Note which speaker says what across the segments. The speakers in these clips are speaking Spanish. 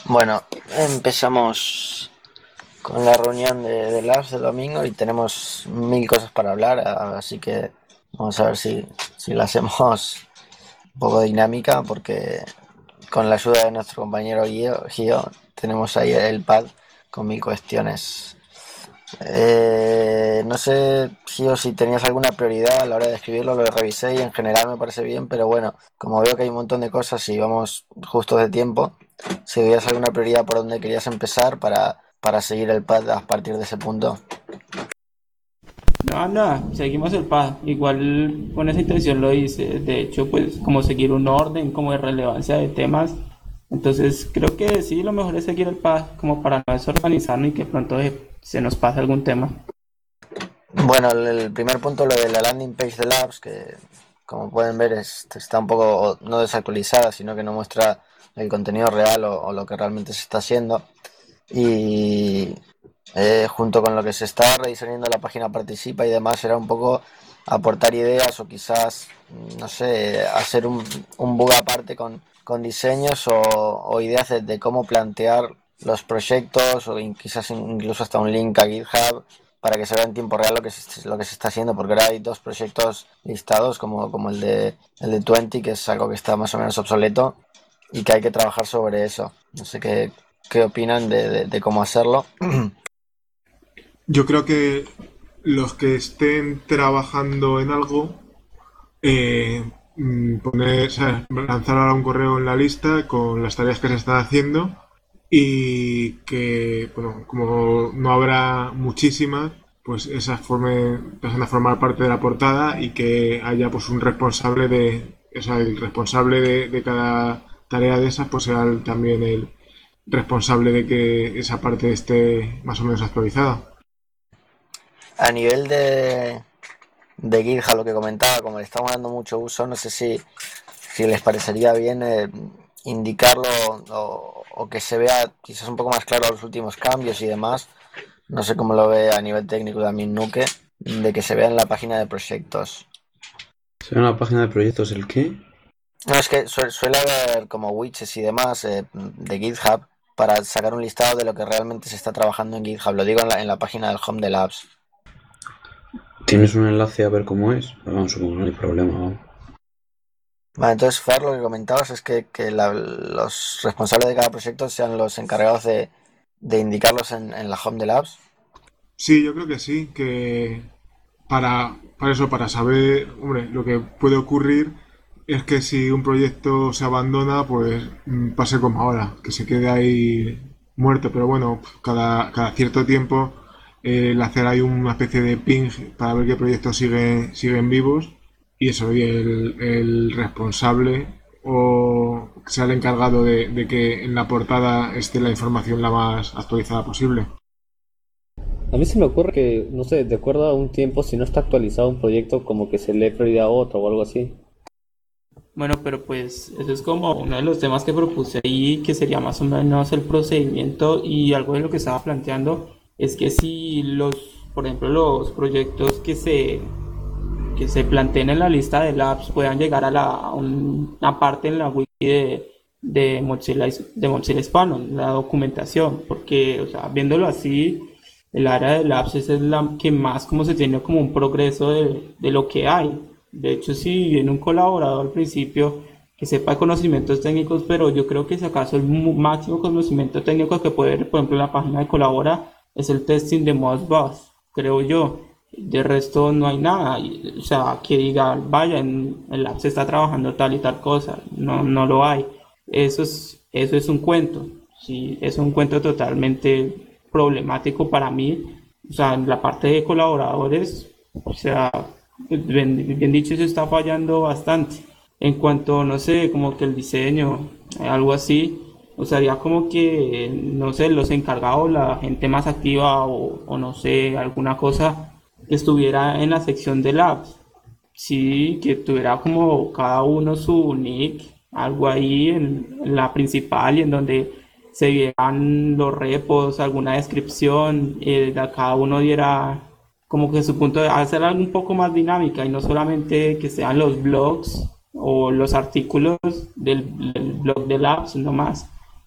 Speaker 1: Bueno, empezamos con la reunión de Labs del domingo y tenemos mil cosas para hablar, así que vamos a ver si la hacemos un poco dinámica, porque con la ayuda de nuestro compañero Gio tenemos ahí el pad con mil cuestiones. No sé, Gio, si tenías alguna prioridad a la hora de escribirlo, lo revisé y en general me parece bien, pero bueno, como veo que hay un montón de cosas y vamos justos de tiempo, si veías alguna prioridad por donde querías empezar para seguir el pad a partir de ese punto.
Speaker 2: No, nada, seguimos el path. Igual con esa intención lo hice. De hecho, pues como seguir un orden, como de relevancia de temas. Entonces creo que sí, lo mejor es seguir el path como para no desorganizarnos y que pronto se nos pase algún tema.
Speaker 1: Bueno, el primer punto, lo de la landing page de Labs, que como pueden ver está un poco no desactualizada, sino que no muestra el contenido real o lo que realmente se está haciendo. Y junto con lo que se está rediseñando la página participa y demás, era un poco aportar ideas o quizás, no sé, hacer un bug aparte con diseños o ideas de cómo plantear los proyectos o quizás incluso hasta un link a GitHub para que se vea en tiempo real lo que se está haciendo, porque ahora hay dos proyectos listados como el de 20, que es algo que está más o menos obsoleto y que hay que trabajar sobre eso. No sé qué opinan de cómo hacerlo.
Speaker 3: Yo creo que los que estén trabajando en algo, poner, o sea, lanzar ahora un correo en la lista con las tareas que se están haciendo y que, bueno, como no habrá muchísimas, pues esas pasan a formar parte de la portada y que haya pues un responsable o sea, el responsable de cada tarea de esas, pues sea también el responsable de que esa parte esté más o menos actualizada.
Speaker 1: A nivel de GitHub, lo que comentaba, como le estamos dando mucho uso, no sé si les parecería bien indicarlo o que se vea quizás un poco más claro los últimos cambios y demás. No sé cómo lo ve a nivel técnico también Nuke, de que se vea en la página de proyectos.
Speaker 4: ¿Se ve en la página de proyectos el qué?
Speaker 1: No, es que suele haber como widgets y demás de GitHub para sacar un listado de lo que realmente se está trabajando en GitHub. Lo digo en la página del Home de Labs.
Speaker 4: ¿Tienes un enlace a ver cómo es? Vamos, supongo que no hay problema. Vamos.
Speaker 1: Vale, entonces, Fer, lo que comentabas es que los responsables de cada proyecto sean los encargados de indicarlos en la Home de Labs.
Speaker 3: Sí, yo creo que sí, que para eso, para saber, hombre, lo que puede ocurrir es que si un proyecto se abandona, pues pase como ahora, que se quede ahí muerto, pero bueno, cada cierto tiempo el hacer ahí una especie de ping para ver qué proyectos siguen vivos y eso, y el responsable o sea el encargado de que en la portada esté la información la más actualizada posible.
Speaker 5: A mí se me ocurre que, no sé, de acuerdo a un tiempo, si no está actualizado un proyecto, como que se le prioridad a otro o algo así.
Speaker 2: Bueno, pero pues eso es como uno de los temas que propuse ahí, que sería más o menos el procedimiento y algo de lo que estaba planteando es que si por ejemplo, los proyectos que se planteen en la lista de labs puedan llegar a una parte en la wiki de Mozilla Hispano, la documentación, porque, o sea, viéndolo así, el área de labs es la que más como se tiene como un progreso de lo que hay. De hecho, si viene un colaborador al principio que sepa de conocimientos técnicos, pero yo creo que si acaso el máximo conocimiento técnico que puede ver, por ejemplo, en la página de Colabora es el testing de Modbus, creo yo. De resto no hay nada, o sea, que diga, vaya, en el lab se está trabajando tal y tal cosa, no, no lo hay. Eso es un cuento, sí, es un cuento totalmente problemático para mí. O sea, en la parte de colaboradores, o sea, bien dicho, eso está fallando bastante. En cuanto, no sé, como que el diseño, algo así, o sería como que, no sé, los encargados, la gente más activa o no sé, alguna cosa que estuviera en la sección de labs. Sí, que tuviera como cada uno su nick, algo ahí en la principal y en donde se vieran los repos, alguna descripción, cada uno diera como que su punto de hacer algo un poco más dinámica y no solamente que sean los blogs o los artículos del blog de Labs, no más.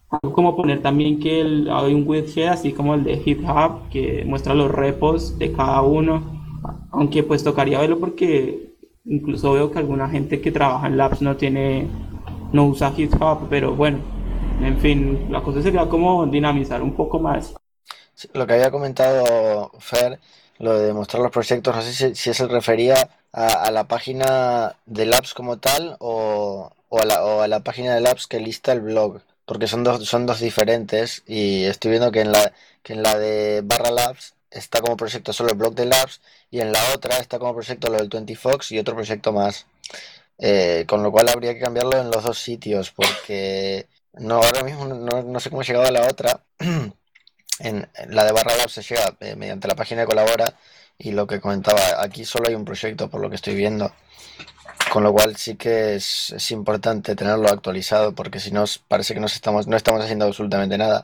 Speaker 2: Algo como poner también que hay un widget así como el de GitHub que muestra los repos de cada uno, aunque pues tocaría verlo porque incluso veo que alguna gente que trabaja en Labs no usa GitHub, pero bueno, en fin, la cosa sería como dinamizar un poco más.
Speaker 1: Sí, lo que había comentado Fer, lo de mostrar los proyectos, no sé si se refería a la página de Labs como tal o a la página de Labs que lista el blog, porque son dos diferentes y estoy viendo que en la de barra Labs está como proyecto solo el blog de Labs y en la otra está como proyecto lo del 20 Fox y otro proyecto más. Con lo cual habría que cambiarlo en los dos sitios porque no, ahora mismo no sé cómo he llegado a la otra. En la de barra Lab se llega mediante la página de Colabora y lo que comentaba, aquí solo hay un proyecto por lo que estoy viendo, con lo cual sí que es importante tenerlo actualizado porque si no parece que no estamos haciendo absolutamente nada.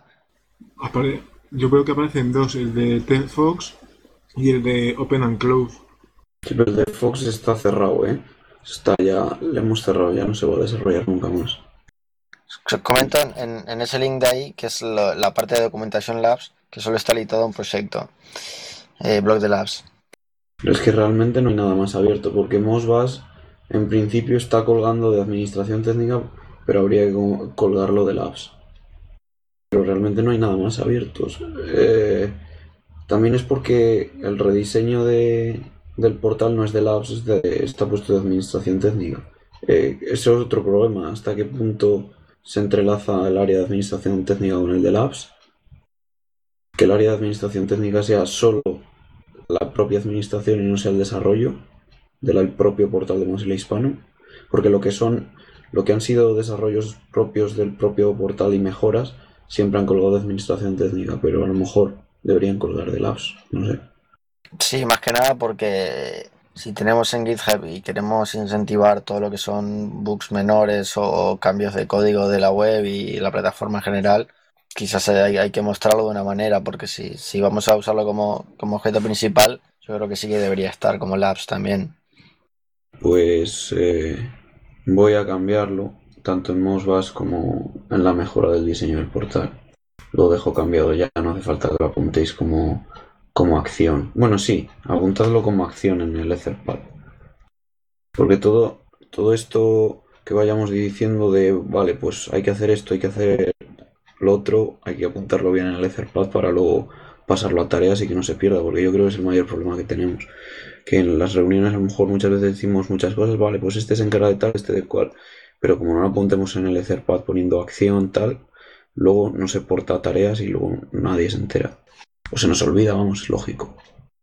Speaker 3: Yo creo que aparecen dos, el de TFox y el de Open and Close.
Speaker 4: Sí, pero el de Fox está cerrado, ¿eh? Está ya, le hemos cerrado, ya no se va a desarrollar nunca más.
Speaker 1: Comento en ese link de ahí, que es la parte de documentación Labs, que solo está editado un proyecto, blog de Labs.
Speaker 4: Pero es que realmente no hay nada más abierto, porque Mosbas en principio está colgando de administración técnica, pero habría que colgarlo de Labs. Pero realmente no hay nada más abierto. También es porque el rediseño del portal no es de Labs, está puesto de administración técnica. Ese es otro problema, hasta qué punto se entrelaza el área de administración técnica con el de Labs. Que el área de administración técnica sea solo la propia administración y no sea el desarrollo del propio portal de Mozilla Hispano, porque lo que han sido desarrollos propios del propio portal y mejoras siempre han colgado de administración técnica, pero a lo mejor deberían colgar de Labs, no sé.
Speaker 1: Sí, más que nada porque si tenemos en GitHub y queremos incentivar todo lo que son bugs menores o cambios de código de la web y la plataforma en general, quizás hay que mostrarlo de una manera, porque si vamos a usarlo como objeto principal, yo creo que sí que debería estar como Labs también.
Speaker 4: Pues voy a cambiarlo tanto en Mosbas como en la mejora del diseño del portal. Lo dejo cambiado ya, no hace falta que lo apuntéis como acción. Bueno, sí, apuntadlo como acción en el Etherpad. Porque todo esto que vayamos diciendo de, vale, pues hay que hacer esto, hay que hacer lo otro, hay que apuntarlo bien en el Etherpad para luego pasarlo a tareas y que no se pierda, porque yo creo que es el mayor problema que tenemos. Que en las reuniones a lo mejor muchas veces decimos muchas cosas, vale, pues este se encarga de tal, este de cual, pero como no lo apuntemos en el Etherpad poniendo acción tal, luego no se porta a tareas y luego nadie se entera. O se nos olvida, vamos, es lógico.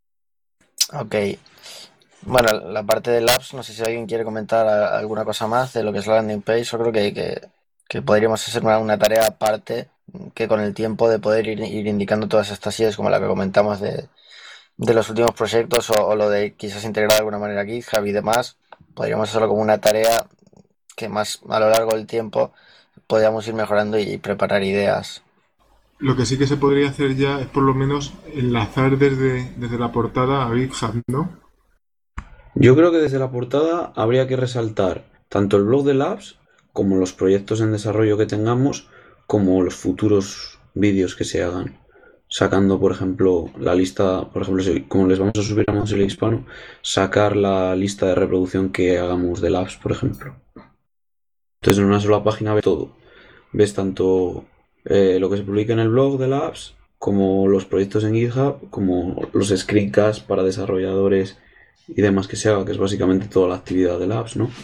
Speaker 1: Ok. Bueno, la parte de Labs, no sé si alguien quiere comentar alguna cosa más de lo que es la landing page. Yo creo que podríamos hacer una tarea aparte que con el tiempo de poder ir indicando todas estas ideas como la que comentamos de los últimos proyectos o lo de quizás integrar de alguna manera GitHub y demás, podríamos hacerlo como una tarea que más a lo largo del tiempo podríamos ir mejorando y preparar ideas.
Speaker 3: Lo que sí que se podría hacer ya es por lo menos enlazar desde la portada a GitHub, ¿no?
Speaker 4: Yo creo que desde la portada habría que resaltar tanto el blog de Labs como los proyectos en desarrollo que tengamos, como los futuros vídeos que se hagan. Sacando, por ejemplo, la lista, por ejemplo, como les vamos a subir a Mozilla Hispano, sacar la lista de reproducción que hagamos de Labs, por ejemplo. Entonces en una sola página ves todo. Ves tanto lo que se publica en el blog de Labs, como los proyectos en GitHub, como los screencasts para desarrolladores y demás que se haga, que es básicamente toda la actividad de Labs, ¿no?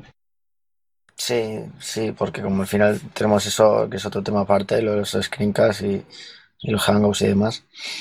Speaker 1: Sí, sí, porque como al final tenemos eso, que es otro tema aparte, lo de los screencasts y los hangouts y demás.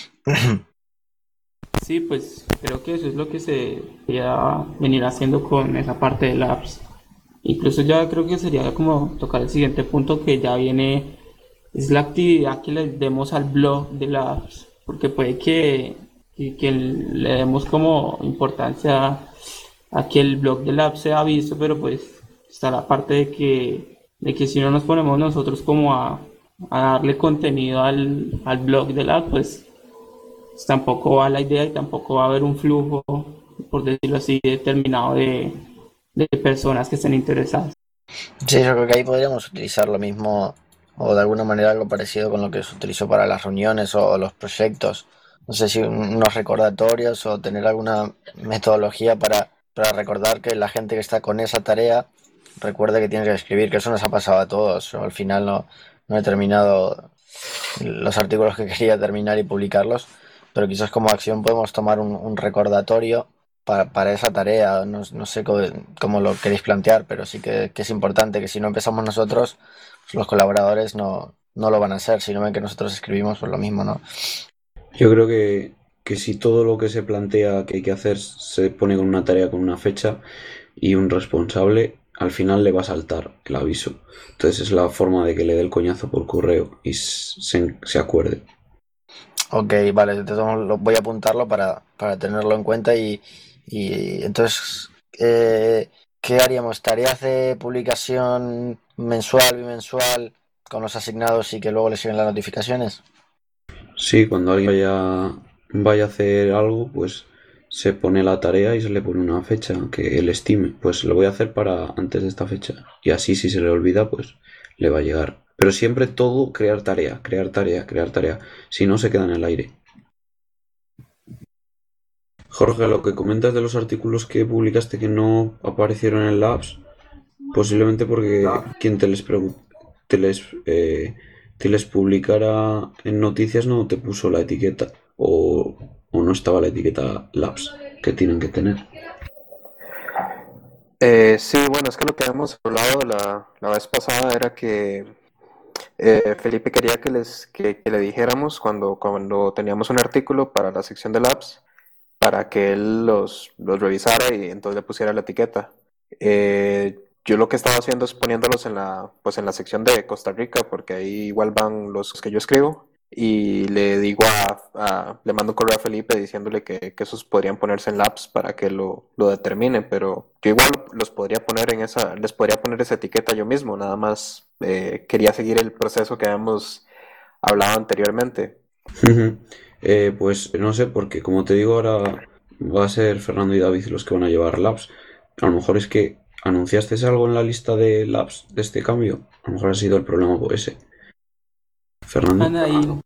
Speaker 2: Sí, pues creo que eso es lo que se debería venir haciendo con esa parte de Labs. Incluso ya creo que sería como tocar el siguiente punto que ya viene, es la actividad que le demos al blog de Labs, porque puede que le demos como importancia a que el blog de Labs sea visto, pero pues está la parte de que si no nos ponemos nosotros como a darle contenido al blog de Labs, pues tampoco va la idea y tampoco va a haber un flujo, por decirlo así, determinado de personas que estén interesadas.
Speaker 1: Sí, yo creo que ahí podríamos utilizar lo mismo o de alguna manera algo parecido con lo que se utilizó para las reuniones o los proyectos. No sé si unos recordatorios o tener alguna metodología para recordar que la gente que está con esa tarea recuerde que tiene que escribir, que eso nos ha pasado a todos. Yo al final no he terminado los artículos que quería terminar y publicarlos, pero quizás como acción podemos tomar un recordatorio para esa tarea. No sé cómo lo queréis plantear, pero sí que es importante que si no empezamos nosotros, pues los colaboradores no lo van a hacer. Si no ven que nosotros escribimos, pues lo mismo, ¿no?
Speaker 4: Yo creo que si todo lo que se plantea que hay que hacer se pone con una tarea, con una fecha y un responsable, al final le va a saltar el aviso. Entonces es la forma de que le dé el coñazo por correo y se acuerde.
Speaker 1: Ok, vale, entonces voy a apuntarlo para tenerlo en cuenta y entonces, ¿qué haríamos? ¿Tareas de publicación mensual, bimensual, con los asignados y que luego le siguen las notificaciones?
Speaker 4: Sí, cuando alguien vaya a hacer algo, pues se pone la tarea y se le pone una fecha que él estime. Pues lo voy a hacer para antes de esta fecha. Y así si se le olvida, pues le va a llegar. Pero siempre todo crear tarea, crear tarea, crear tarea. Si no, se queda en el aire. Jorge, lo que comentas de los artículos que publicaste que no aparecieron en Labs, posiblemente porque quien te les publicara en noticias no te puso la etiqueta o no estaba la etiqueta Labs que tienen que tener.
Speaker 6: Sí, bueno, es que lo que habíamos hablado la vez pasada era que Felipe quería que le dijéramos cuando teníamos un artículo para la sección de Labs, para que él los revisara y entonces le pusiera la etiqueta. Yo lo que estaba haciendo es poniéndolos pues en la sección de Costa Rica, porque ahí igual van los que yo escribo, y le digo le mando un correo a Felipe diciéndole que esos podrían ponerse en Labs para que lo determine, pero yo igual les podría poner esa etiqueta yo mismo, nada más quería seguir el proceso que habíamos hablado anteriormente.
Speaker 4: Pues no sé, porque como te digo, ahora va a ser Fernando y David los que van a llevar Labs. A lo mejor es que anunciaste algo en la lista de Labs de este cambio. A lo mejor ha sido el problema por ese. Fernando.
Speaker 2: Anaí,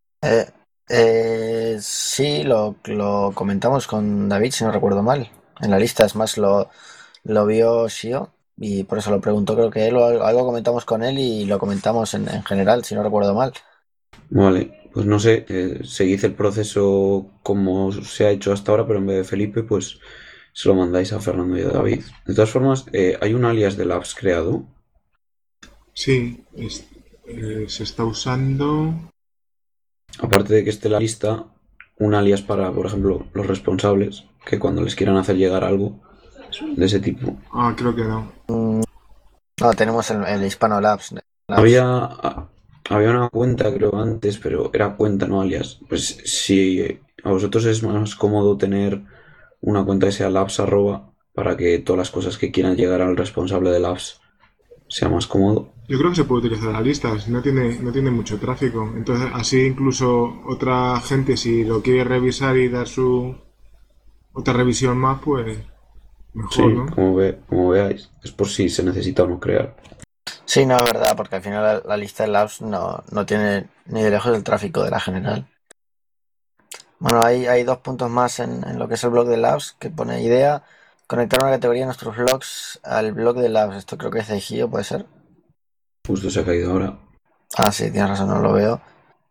Speaker 1: Sí, lo comentamos con David, si no recuerdo mal. En la lista, es más, lo vio Shio y por eso lo preguntó, creo que él o algo comentamos con él y lo comentamos en general, si no recuerdo mal.
Speaker 4: Vale, pues no sé, seguid el proceso como se ha hecho hasta ahora, pero en vez de Felipe, pues se lo mandáis a Fernando y a David. De todas formas, hay un alias de Labs creado.
Speaker 3: Sí, se está usando.
Speaker 4: Aparte de que esté la lista, un alias para, por ejemplo, los responsables, que cuando les quieran hacer llegar algo de ese tipo.
Speaker 3: Ah, creo que no.
Speaker 1: No, tenemos el Hispano Labs.
Speaker 4: Había una cuenta, creo, antes, pero era cuenta, no alias. Pues si a vosotros es más cómodo tener una cuenta que sea labs para que todas las cosas que quieran llegar al responsable de labs sea más cómodo.
Speaker 3: Yo creo que se puede utilizar la lista, si no tiene mucho tráfico. Entonces, así incluso otra gente, si lo quiere revisar y dar su otra revisión más, pues mejor,
Speaker 4: Sí,
Speaker 3: ¿no?
Speaker 4: como veáis. Es por si se necesita o no crear.
Speaker 1: Sí, no, es verdad, porque al final la lista de Labs no tiene ni de lejos el tráfico de la general. Bueno, hay 2 puntos más en lo que es el blog de Labs, que pone idea, conectar una categoría de nuestros blogs al blog de Labs. Esto creo que es de Gio, ¿puede ser?
Speaker 4: Justo se ha caído ahora.
Speaker 1: Ah, sí, tienes razón, no lo veo.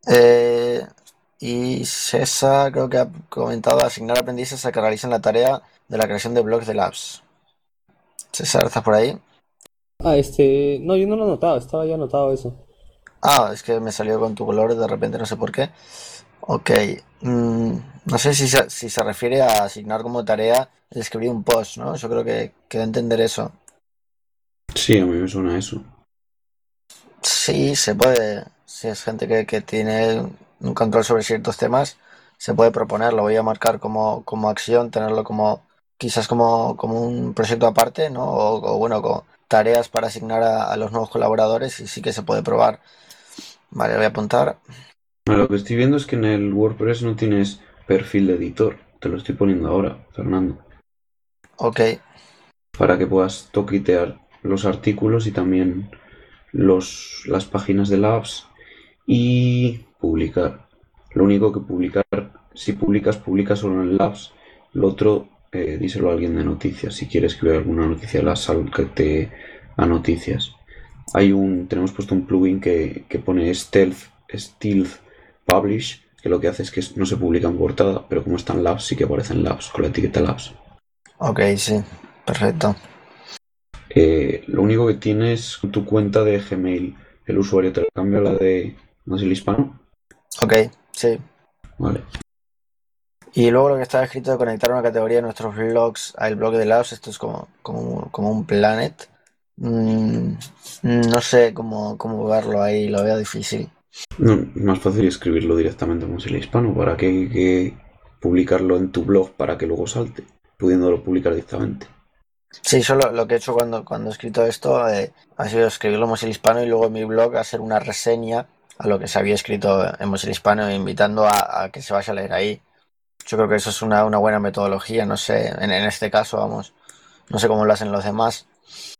Speaker 1: Y César creo que ha comentado asignar aprendices a que realicen la tarea de la creación de blogs de Labs. César, ¿estás por ahí?
Speaker 5: No, yo no lo he notado, estaba ya anotado eso.
Speaker 1: Ah, es que me salió con tu color de repente, no sé por qué. Ok. No sé si se refiere a asignar como tarea el escribir un post, ¿no? Yo creo que quedó entender eso.
Speaker 4: Sí, a mí me suena eso.
Speaker 1: Sí, se puede. Si es gente que tiene un control sobre ciertos temas, se puede proponer. Lo voy a marcar como acción, tenerlo quizás como un proyecto aparte, ¿no? O bueno, como tareas para asignar a los nuevos colaboradores y sí que se puede probar. Vale, lo voy a apuntar.
Speaker 4: Lo que estoy viendo es que en el WordPress no tienes perfil de editor. Te lo estoy poniendo ahora, Fernando.
Speaker 1: Ok.
Speaker 4: Para que puedas toquitear los artículos y también las páginas de Labs y publicar. Lo único que publicar, si publicas solo en Labs. Lo otro, díselo a alguien de noticias. Si quieres que vea alguna noticia, sáltate a noticias. Tenemos puesto un plugin que pone Stealth Publish, que lo que hace es que no se publica en portada, pero como está en Labs, sí que aparece en Labs, con la etiqueta Labs.
Speaker 1: Ok, sí, perfecto.
Speaker 4: Lo único que tienes tu cuenta de Gmail, el usuario te lo cambia a la de Mozilla Hispano.
Speaker 1: Ok, sí.
Speaker 4: Vale.
Speaker 1: Y luego lo que estaba escrito de conectar una categoría de nuestros blogs al blog de Labs, esto es como un planet. No sé cómo verlo ahí, lo veo difícil.
Speaker 4: No, es más fácil escribirlo directamente en Mozilla Hispano. ¿Para qué hay que publicarlo en tu blog para que luego salte, pudiéndolo publicar directamente?
Speaker 1: Sí, yo lo que he hecho cuando he escrito esto ha sido escribirlo en Mozilla Hispano y luego en mi blog hacer una reseña a lo que se había escrito en Mozilla Hispano, invitando a que se vaya a leer ahí. Yo creo que eso es una buena metodología, no sé, en este caso, vamos, no sé cómo lo hacen los demás.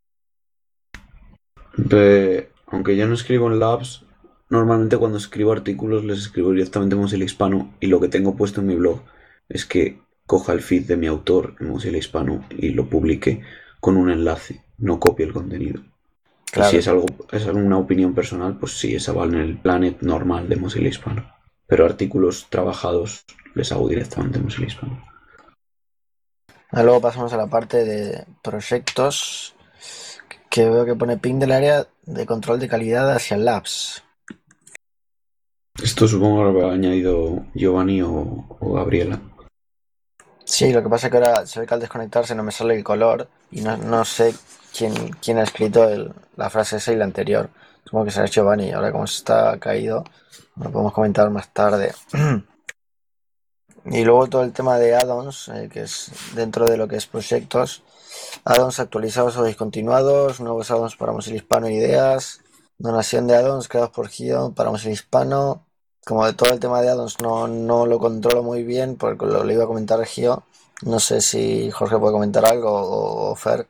Speaker 4: Aunque yo no escribo en Labs, normalmente cuando escribo artículos les escribo directamente en Mozilla Hispano y lo que tengo puesto en mi blog es que coja el feed de mi autor en Mozilla Hispano y lo publique con un enlace, no copie el contenido.
Speaker 1: Claro.
Speaker 4: Y si es alguna opinión personal, pues sí, esa va en el planet normal de Mozilla Hispano. Pero artículos trabajados les hago directamente en Mozilla Hispano.
Speaker 1: Luego pasamos a la parte de proyectos, que veo que pone ping del área de control de calidad hacia Labs.
Speaker 4: Esto supongo que lo ha añadido Giovanni o Gabriela.
Speaker 1: Sí, lo que pasa es que ahora se ve que al desconectarse no me sale el color y no sé quién ha escrito la frase esa y la anterior. Supongo que será Giovanni, ahora como se está caído, lo podemos comentar más tarde. Y luego todo el tema de add-ons, que es dentro de lo que es proyectos. Add-ons actualizados o discontinuados, nuevos add-ons para Mozilla Hispano, ideas, donación de add-ons creados por Gio para Mozilla Hispano. Como de todo el tema de add-ons no lo controlo muy bien, porque lo iba a comentar Gio. No sé si Jorge puede comentar algo o Fer.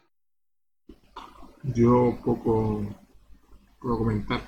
Speaker 3: Yo poco puedo comentar.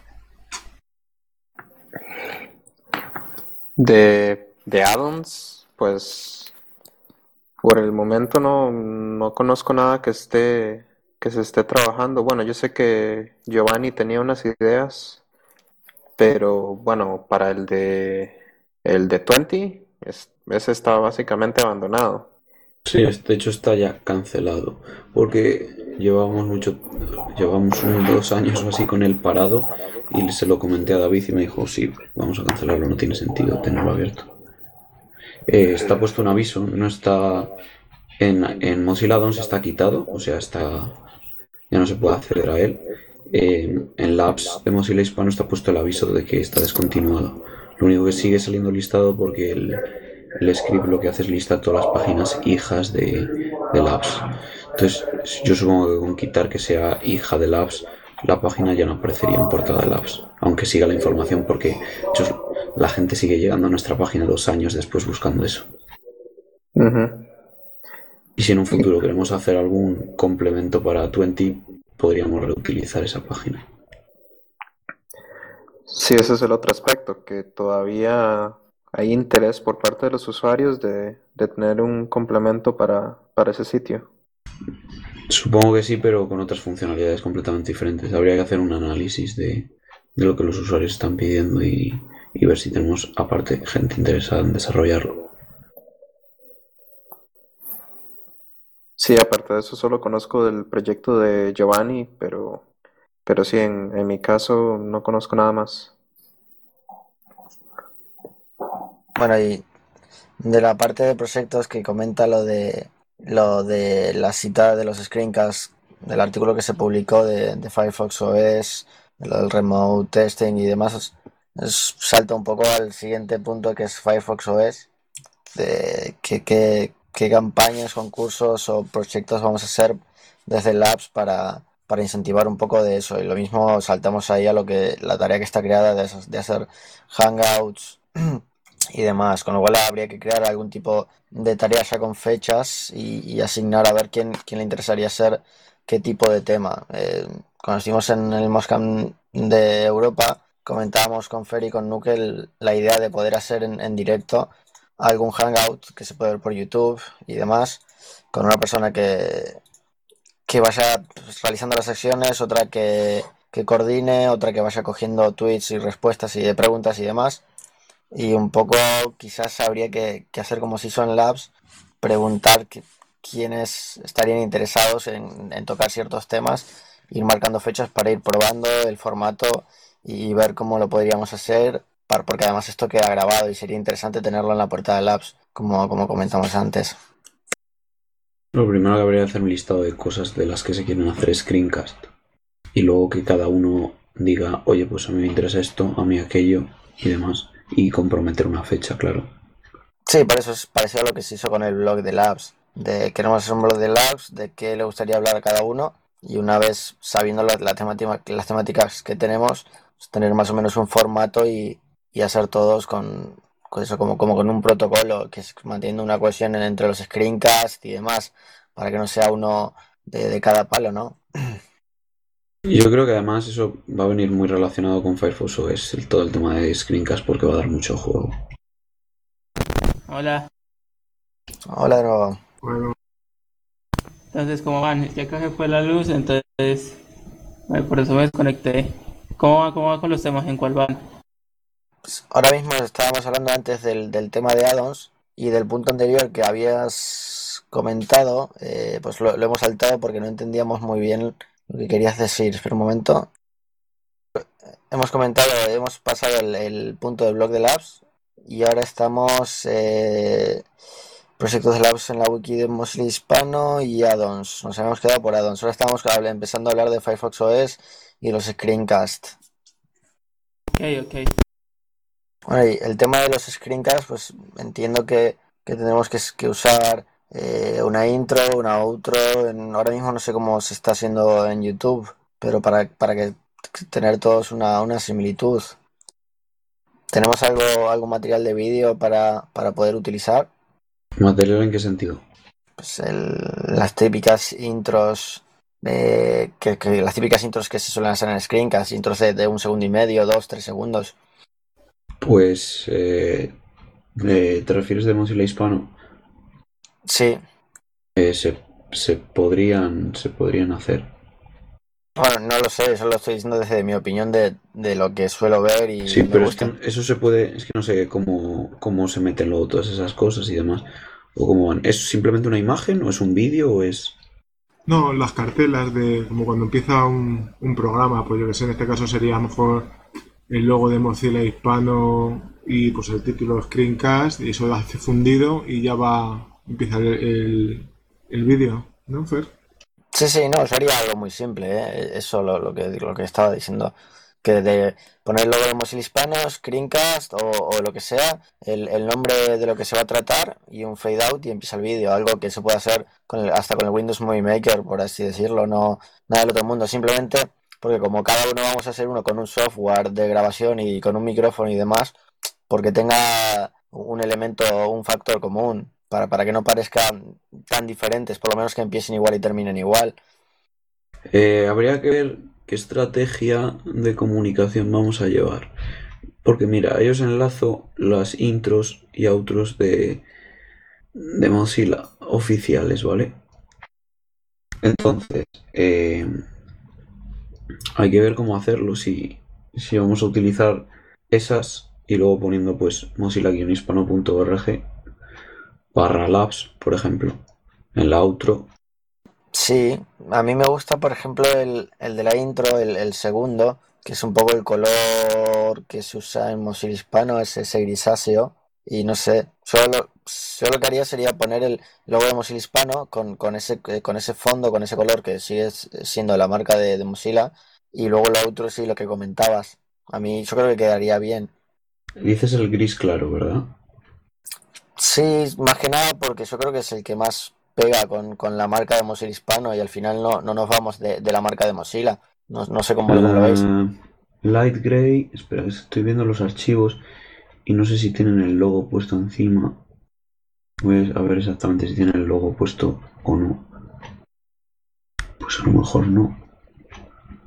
Speaker 6: De add-ons, pues por el momento no conozco nada que se esté trabajando. Bueno, yo sé que Giovanni tenía unas ideas, pero bueno, para el de 20, ese está básicamente abandonado.
Speaker 4: Sí, de hecho está ya cancelado, porque llevamos unos 2 años o así con él parado y se lo comenté a David y me dijo, sí, vamos a cancelarlo, no tiene sentido tenerlo abierto. Está puesto un aviso, no está en Mozilla Add-ons está quitado, o sea, ya no se puede acceder a él. En la apps de Mozilla Hispano está puesto el aviso de que está descontinuado. Lo único que sigue saliendo listado porque el script lo que hace es listar todas las páginas hijas de Labs. Entonces, yo supongo que con quitar que sea hija de Labs, la página ya no aparecería en portada de Labs, aunque siga la información porque la gente sigue llegando a nuestra página 2 años después buscando eso.
Speaker 6: Uh-huh.
Speaker 4: Y si en un futuro queremos hacer algún complemento para 20, podríamos reutilizar esa página.
Speaker 6: Sí, ese es el otro aspecto, que todavía hay interés por parte de los usuarios de tener un complemento para ese sitio.
Speaker 4: Supongo que sí, pero con otras funcionalidades completamente diferentes. Habría que hacer un análisis de lo que los usuarios están pidiendo y ver si tenemos, aparte, gente interesada en desarrollarlo.
Speaker 6: Sí, aparte de eso solo conozco del proyecto de Giovanni, pero sí, en mi caso no conozco nada más.
Speaker 1: Bueno, y de la parte de proyectos que comenta lo de la cita de los screencasts del artículo que se publicó de Firefox OS, lo del remote testing y demás, salta un poco al siguiente punto que es Firefox OS, de qué campañas, concursos o proyectos vamos a hacer desde Labs para incentivar un poco de eso. Y lo mismo saltamos ahí a la tarea que está creada de hacer hangouts y demás, con lo cual habría que crear algún tipo de tarea ya con fechas y asignar a ver quién le interesaría hacer qué tipo de tema. Cuando estuvimos en el Moscam de Europa, comentábamos con Fer y con Nuke la idea de poder hacer en directo algún hangout que se puede ver por YouTube y demás, con una persona que vaya pues, realizando las secciones, otra que coordine, otra que vaya cogiendo tweets y respuestas y de preguntas y demás. Y un poco quizás habría que hacer como se hizo en Labs, preguntar quiénes estarían interesados en tocar ciertos temas, ir marcando fechas para ir probando el formato y ver cómo lo podríamos hacer, porque además esto queda grabado y sería interesante tenerlo en la portada de Labs, como comentamos antes.
Speaker 4: Lo primero que habría que hacer un listado de cosas de las que se quieren hacer screencast. Y luego que cada uno diga, oye, pues a mí me interesa esto, a mí aquello y demás. Y comprometer una fecha, claro.
Speaker 1: Sí, por eso es parecido a lo que se hizo con el blog de Labs. Queremos hacer un blog de Labs, de qué le gustaría hablar a cada uno. Y una vez sabiendo las temáticas que tenemos, pues tener más o menos un formato y hacer todos con eso, como con un protocolo que es manteniendo una cohesión entre los screencasts y demás, para que no sea uno de cada palo, ¿no?
Speaker 4: Yo creo que además eso va a venir muy relacionado con Firefox OS, todo el tema de screencast, porque va a dar mucho juego.
Speaker 2: Hola.
Speaker 1: Hola de nuevo.
Speaker 3: Bueno,
Speaker 2: Entonces, ¿cómo van? Ya que se fue la luz, entonces por eso me desconecté. ¿Cómo va con los temas? ¿En cuál van?
Speaker 1: Pues ahora mismo estábamos hablando antes del tema de addons y del punto anterior que habías comentado, pues lo hemos saltado porque no entendíamos muy bien lo que querías decir. Espera un momento. Hemos pasado el punto del blog de Labs y ahora estamos proyectos de Labs en la wiki de Mozilla Hispano y addons. Nos habíamos quedado por addons. Ahora estamos empezando a hablar de Firefox OS y los screencasts.
Speaker 2: Ok.
Speaker 1: Bueno, y el tema de los screencasts, pues entiendo que tenemos que usar una intro, una outro. Ahora mismo no sé cómo se está haciendo en YouTube, pero para que tener todos una similitud. ¿Tenemos algo material de vídeo para poder utilizar?
Speaker 4: ¿Material en qué sentido?
Speaker 1: Pues las típicas intros, las típicas intros que se suelen hacer en screencast, intros de 1 segundo y medio, 2, 3 segundos.
Speaker 4: Pues, ¿te refieres de Mozilla Hispano?
Speaker 1: Sí.
Speaker 4: Se podrían hacer.
Speaker 1: Bueno, no lo sé, eso lo estoy diciendo desde mi opinión de lo que suelo ver y
Speaker 4: Sí,
Speaker 1: me
Speaker 4: pero
Speaker 1: gusta.
Speaker 4: es que eso se puede, es que no sé cómo se meten luego todas esas cosas y demás. O cómo van. ¿Es simplemente una imagen o es un vídeo o es...?
Speaker 3: no, las cartelas de como cuando empieza un programa, pues yo que sé, en este caso sería a lo mejor el logo de Mozilla Hispano y pues el título Screencast y eso lo hace fundido y ya empieza el vídeo, ¿no, Fer?
Speaker 1: Sí, no, sería algo muy simple, ¿eh? Eso lo que estaba diciendo. Que de poner el logo de Mozilla Hispano, Screencast o lo que sea, el nombre de lo que se va a tratar y un fade out y empieza el vídeo. Algo que se puede hacer hasta con el Windows Movie Maker, por así decirlo, no nada del otro mundo. Simplemente porque como cada uno vamos a hacer uno con un software de grabación y con un micrófono y demás, porque tenga un elemento, un factor común, para que no parezcan tan diferentes, por lo menos que empiecen igual y terminen igual.
Speaker 4: Habría que ver qué estrategia de comunicación vamos a llevar. Porque mira, ahí os enlazo las intros y outros de Mozilla oficiales, ¿vale? Entonces, hay que ver cómo hacerlo, si vamos a utilizar esas y luego poniendo pues mozilla-hispano.org /labs, por ejemplo, en la outro.
Speaker 1: Sí, a mí me gusta, por ejemplo, el de la intro, el segundo, que es un poco el color que se usa en Mozilla Hispano, es ese grisáceo. Y no sé, yo lo que haría sería poner el logo de Mozilla Hispano con ese fondo, con ese color que sigue siendo la marca de Mozilla. Y luego lo otro sí, lo que comentabas. A mí yo creo que quedaría bien.
Speaker 4: Dices el gris claro, ¿verdad?
Speaker 1: Sí, más que nada porque yo creo que es el que más pega con la marca de Mozilla Hispano y al final no nos vamos de la marca de Mozilla. No sé cómo lo veis.
Speaker 4: Light gray, espera, estoy viendo los archivos y no sé si tienen el logo puesto encima. Voy a ver exactamente si tienen el logo puesto o no. Pues a lo mejor no.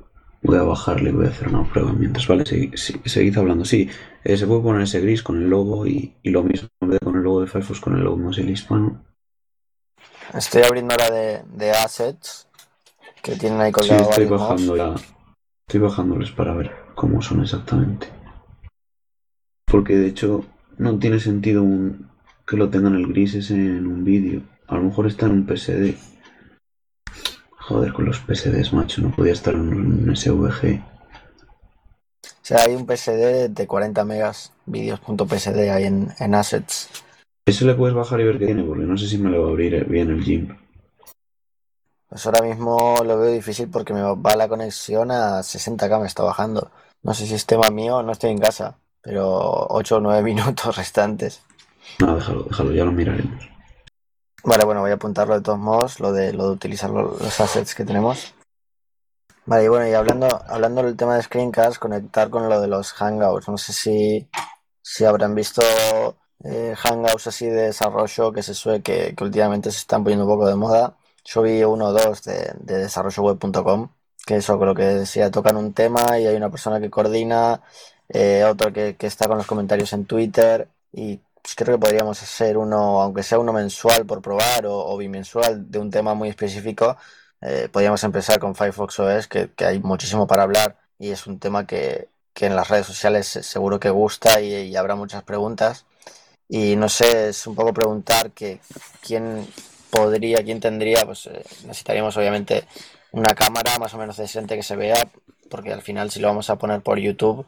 Speaker 4: Voy a bajarle y voy a hacer una prueba mientras. Vale, seguid hablando. Sí, se puede poner ese gris con el logo y lo mismo en vez de con el logo de Firefox, con el logo Mozilla Hispano.
Speaker 1: Estoy abriendo la de assets, que tienen ahí
Speaker 4: Sí,
Speaker 1: colgado
Speaker 4: estoy
Speaker 1: varios mobs.
Speaker 4: bajando ya. Estoy bajándoles para ver cómo son exactamente. Porque de hecho no tiene sentido que lo tengan el gris ese en un vídeo. A lo mejor está en un PSD. Joder, con los PSDs, macho, no podía estar en un SVG.
Speaker 1: O sea, hay un PSD de 40 megas, vídeos.psd ahí en assets.
Speaker 4: Eso le puedes bajar y ver qué tiene, porque no sé si me lo va a abrir bien el GIMP.
Speaker 1: Pues ahora mismo lo veo difícil porque me va la conexión a 60K, me está bajando. No sé si es tema mío, no estoy en casa, pero 8 o 9 minutos restantes.
Speaker 4: No, déjalo, ya lo miraremos.
Speaker 1: Vale, bueno, voy a apuntarlo de todos modos, lo de utilizar los assets que tenemos. Vale, y bueno, y hablando del tema de screencast, conectar con lo de los hangouts. No sé si habrán visto hangouts así de desarrollo que últimamente se están poniendo un poco de moda. Yo vi uno o dos de desarrolloweb.com, que eso creo que decía, tocan un tema y hay una persona que coordina, otro que está con los comentarios en Twitter, y pues creo que podríamos hacer uno, aunque sea uno mensual por probar o bimensual de un tema muy específico. Podríamos empezar con Firefox OS, que hay muchísimo para hablar y es un tema que en las redes sociales seguro que gusta y habrá muchas preguntas. Y no sé, es un poco preguntar que quién tendría, pues necesitaríamos obviamente una cámara más o menos decente que se vea, porque al final si lo vamos a poner por YouTube,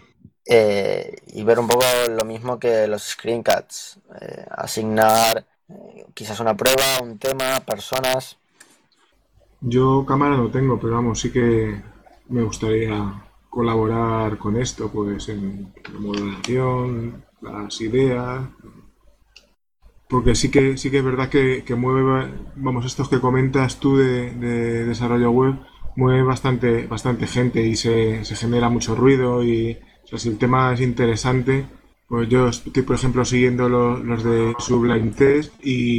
Speaker 1: y ver un poco lo mismo que los screencasts, asignar quizás una prueba, un tema, personas.
Speaker 3: Yo cámara no tengo, pero vamos, sí que me gustaría colaborar con esto, pues en la moderación, las ideas, porque sí que es verdad que mueve, vamos, estos que comentas tú de desarrollo web, mueve bastante gente y se genera mucho ruido y, o sea, si el tema es interesante, pues yo estoy, por ejemplo, siguiendo los de Sublime Test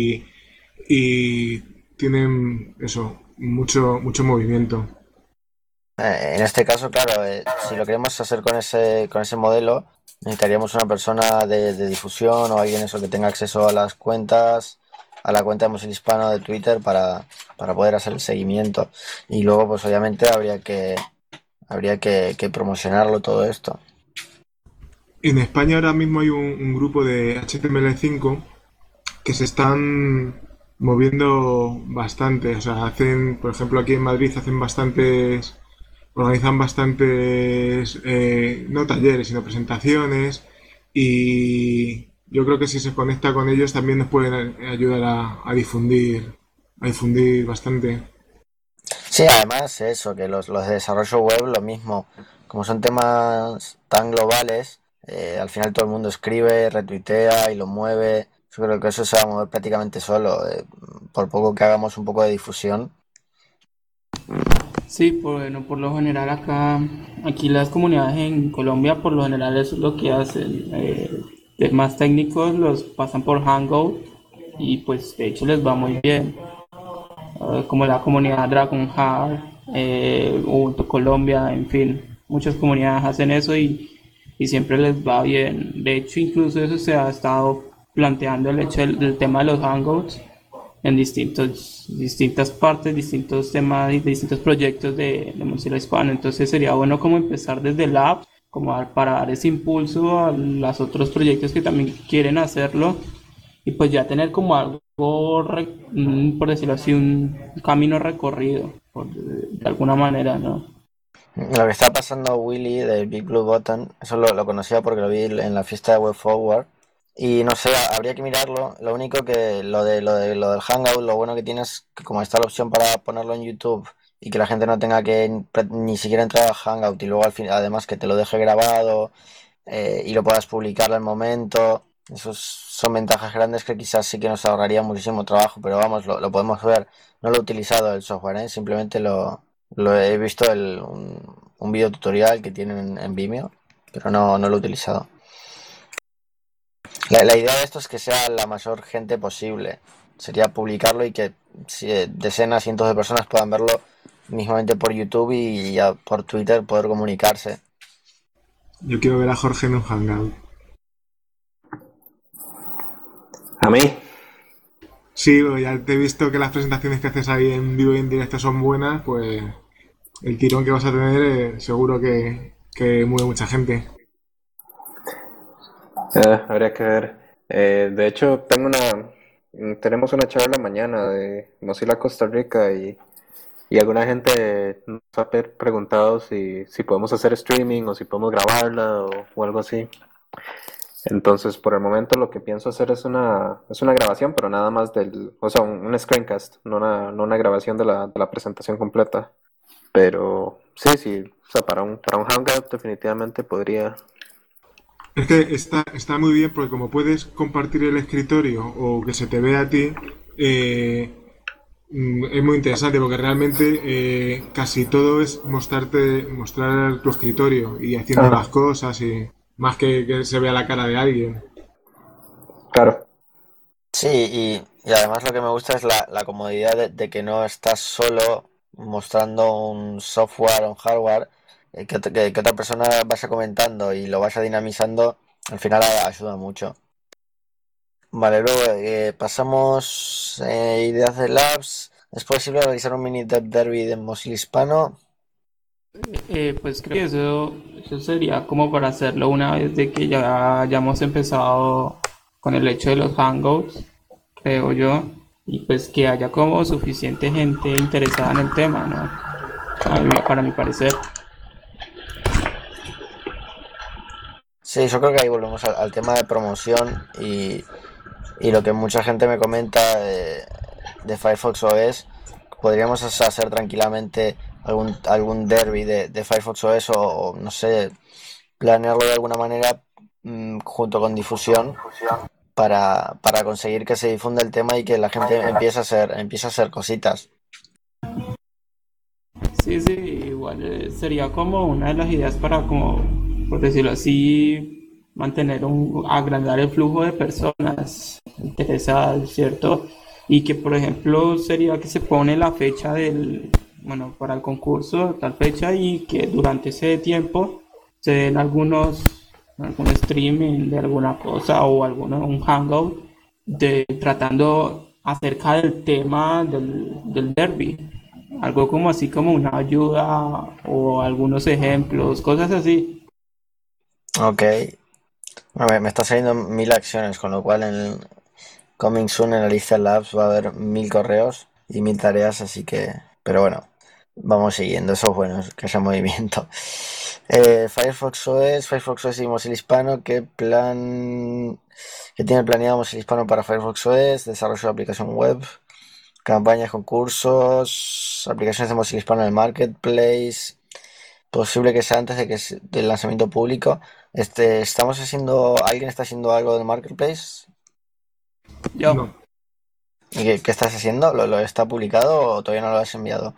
Speaker 3: y tienen eso, mucho movimiento.
Speaker 1: En este caso, claro, si lo queremos hacer con ese modelo, necesitaríamos una persona de difusión o alguien eso que tenga acceso a las cuentas, a la cuenta de Mozilla Hispano de Twitter para poder hacer el seguimiento. Y luego, pues obviamente habría que promocionarlo todo esto.
Speaker 3: En España ahora mismo hay un grupo de HTML5 que se están moviendo bastante. O sea, por ejemplo, aquí en Madrid organizan bastantes, no talleres, sino presentaciones. Y yo creo que si se conecta con ellos también nos pueden ayudar a difundir bastante.
Speaker 1: Sí, además eso, que los de desarrollo web, lo mismo, como son temas tan globales, al final todo el mundo escribe, retuitea y lo mueve. Yo creo que eso se va a mover prácticamente solo, por poco que hagamos un poco de difusión.
Speaker 2: Sí, bueno, por lo general aquí las comunidades en Colombia, por lo general eso es lo que hacen. Temas técnicos los pasan por Hangout y pues de hecho les va muy bien. Como la comunidad Dragon Heart, Ubuntu Colombia, en fin, muchas comunidades hacen eso y siempre les va bien. De hecho, incluso eso se ha estado planteando el hecho del tema de los Hangouts en distintas partes, distintos temas y distintos proyectos de Mozilla Hispano. Entonces sería bueno como empezar desde el app, para dar ese impulso a los otros proyectos que también quieren hacerlo y pues ya tener como algo, por decirlo así, un camino recorrido, de alguna manera, ¿no?
Speaker 1: Lo que está pasando Willy de Big Blue Button, eso lo conocía porque lo vi en la fiesta de Web Forward. Y no sé, habría que mirarlo. Lo único que lo del Hangout, lo bueno que tiene es que como está la opción para ponerlo en YouTube y que la gente no tenga que ni siquiera entrar al Hangout y luego al fin, además que te lo deje grabado, y lo puedas publicar al momento. Esos son ventajas grandes que quizás sí que nos ahorraría muchísimo trabajo, pero vamos, lo podemos ver. No lo he utilizado el software, simplemente lo he visto un video tutorial que tienen en Vimeo, pero no lo he utilizado. La idea de esto es que sea la mayor gente posible. Sería publicarlo y que decenas, cientos de personas puedan verlo mismamente por YouTube y ya por Twitter poder comunicarse.
Speaker 3: Yo quiero ver a Jorge en un hangout.
Speaker 6: A mí,
Speaker 3: Sí, bueno, ya te he visto que las presentaciones que haces ahí en vivo y en directo son buenas, pues el tirón que vas a tener seguro que mueve mucha gente.
Speaker 6: habría que ver. De hecho, tenemos una charla mañana de Mozilla Costa Rica y alguna gente nos ha preguntado si podemos hacer streaming o si podemos grabarla o algo así. Entonces, por el momento lo que pienso hacer es una grabación, pero nada más o sea, un screencast, no una grabación de la presentación completa. Pero sí, o sea, para un Hangout definitivamente podría.
Speaker 3: Es que está muy bien porque como puedes compartir el escritorio o que se te vea a ti, es muy interesante porque realmente casi todo es mostrar tu escritorio y haciendo
Speaker 6: Ajá,
Speaker 3: las cosas y más que se vea la cara de alguien.
Speaker 6: claro.
Speaker 1: Sí, y además lo que me gusta es la comodidad de que no estás solo mostrando un software o un hardware, que otra persona vaya comentando y lo vaya dinamizando, al final ayuda mucho. Vale, luego pasamos ideas de labs. ¿Es posible realizar un mini dev derby de Mozilla Hispano?
Speaker 2: Pues creo que eso sería como para hacerlo una vez de que ya hayamos empezado con el hecho de los hangouts, creo yo, y pues que haya como suficiente gente interesada en el tema, ¿no? Para mi parecer.
Speaker 1: Sí, yo creo que ahí volvemos al tema de promoción y lo que mucha gente me comenta de Firefox OS. Podríamos hacer tranquilamente algún derby de Firefox OS o, no sé, planearlo de alguna manera junto con difusión para conseguir que se difunda el tema y que la gente empiece a hacer cositas.
Speaker 2: Sí, sí, igual sería como una de las ideas para como, por decirlo así, agrandar el flujo de personas interesadas, ¿cierto? Y que, por ejemplo, sería que se pone la fecha bueno, para el concurso, tal fecha, y que durante ese tiempo se den algún streaming de alguna cosa o un hangout tratando acerca del tema del derby. Algo como así como una ayuda o algunos ejemplos, cosas así.
Speaker 1: Ok. Bueno, me está saliendo 1000 acciones, con lo cual en Coming Soon en la lista de labs va a haber 1000 correos y 1000 tareas, así que... Pero bueno, vamos siguiendo, eso es bueno, que haya movimiento. Firefox OS y Mozilla Hispano, ¿qué tiene planeado Mozilla Hispano para Firefox OS? Desarrollo de aplicación web, campañas, concursos, aplicaciones de Mozilla Hispano en el Marketplace. Posible que sea antes del lanzamiento público. ¿Alguien está haciendo algo del Marketplace?
Speaker 2: Yo,
Speaker 3: No.
Speaker 1: ¿Y qué estás haciendo? ¿Lo está publicado o todavía no lo has enviado?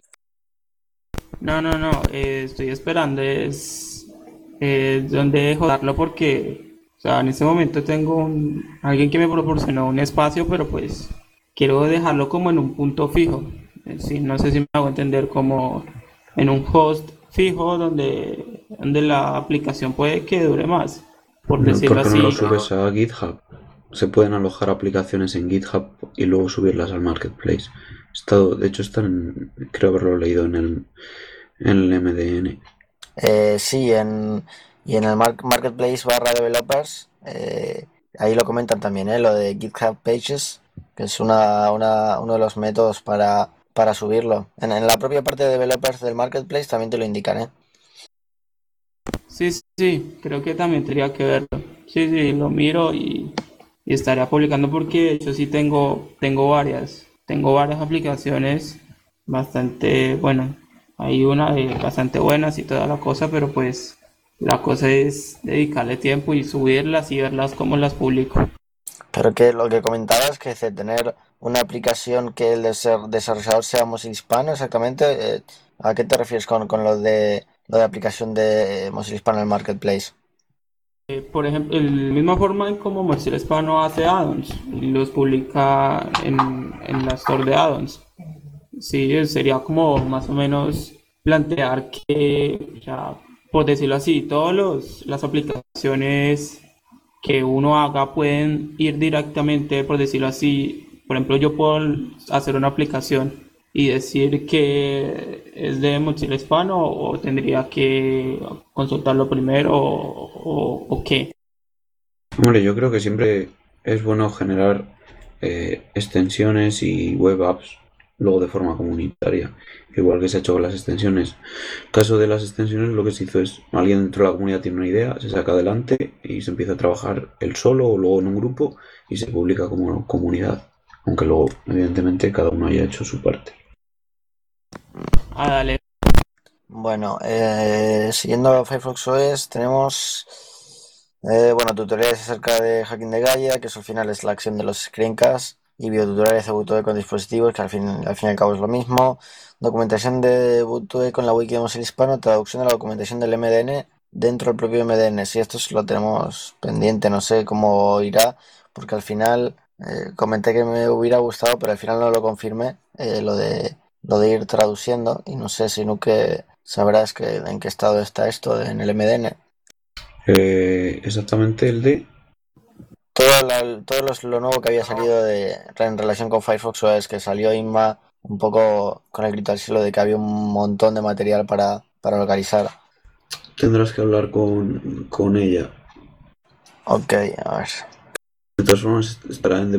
Speaker 2: no, estoy esperando es donde dejo darlo porque, o sea, en este momento tengo alguien que me proporcionó un espacio, pero pues quiero dejarlo como en un punto fijo. Sí, no sé si me hago entender como en un host fijo donde la aplicación puede que dure más, por decirlo
Speaker 4: ¿Por qué no lo
Speaker 2: así.
Speaker 4: subes a GitHub? Se pueden alojar aplicaciones en GitHub y luego subirlas al Marketplace. De hecho, creo haberlo leído en el MDN.
Speaker 1: Sí, y en el Marketplace barra developers, ahí lo comentan también, lo de GitHub Pages, que es uno de los métodos para subirlo. En la propia parte de developers del Marketplace también te lo indican, ¿eh?
Speaker 2: Sí, sí, creo que también tendría que verlo. Sí, sí, lo miro y estaría publicando porque de hecho sí tengo varias aplicaciones bastante, bueno, hay una de bastante buenas y toda la cosa, pero pues la cosa es dedicarle tiempo y subirlas y verlas cómo las publico.
Speaker 1: Pero que lo que comentabas, que de tener una aplicación que el desarrollador seamos hispano, exactamente, ¿a qué te refieres con lo de aplicación de Mozilla Hispano en el Marketplace?
Speaker 2: Por ejemplo, la misma forma en como Mozilla Hispano hace add-ons y los publica en la store de add-ons. Sí, sería como más o menos plantear que, o sea, por decirlo así, las aplicaciones que uno haga pueden ir directamente, por decirlo así, por ejemplo, yo puedo hacer una aplicación y decir que es de Mozilla Hispano o tendría que consultarlo primero o qué.
Speaker 4: Hombre, yo creo que siempre es bueno generar extensiones y web apps luego de forma comunitaria, igual que se ha hecho con las extensiones. Caso de las extensiones, lo que se hizo es alguien dentro de la comunidad tiene una idea, se saca adelante y se empieza a trabajar él solo o luego en un grupo y se publica como comunidad, aunque luego, evidentemente, cada uno haya hecho su parte.
Speaker 2: Ah, dale.
Speaker 1: Bueno, siguiendo Firefox OS, tenemos tutoriales acerca de hacking de Gaia, que eso al final es la acción de los screencasts, y videotutoriales de Ubuntu con dispositivos, que al fin y al cabo es lo mismo. Documentación de Ubuntu con la wiki de Mozilla Hispano, traducción de la documentación del MDN dentro del propio MDN. Si esto lo tenemos pendiente, no sé cómo irá, porque al final comenté que me hubiera gustado, pero al final no lo confirmé, lo de ir traduciendo, y no sé si Nuke sabrás en qué estado está esto en el MDN.
Speaker 4: Exactamente el de...
Speaker 1: Lo nuevo que había salido en relación con Firefox OS, que salió Inma un poco con el grito al cielo de que había un montón de material para localizar.
Speaker 4: Tendrás que hablar con ella.
Speaker 1: Ok, a ver.
Speaker 4: De todas formas, estará en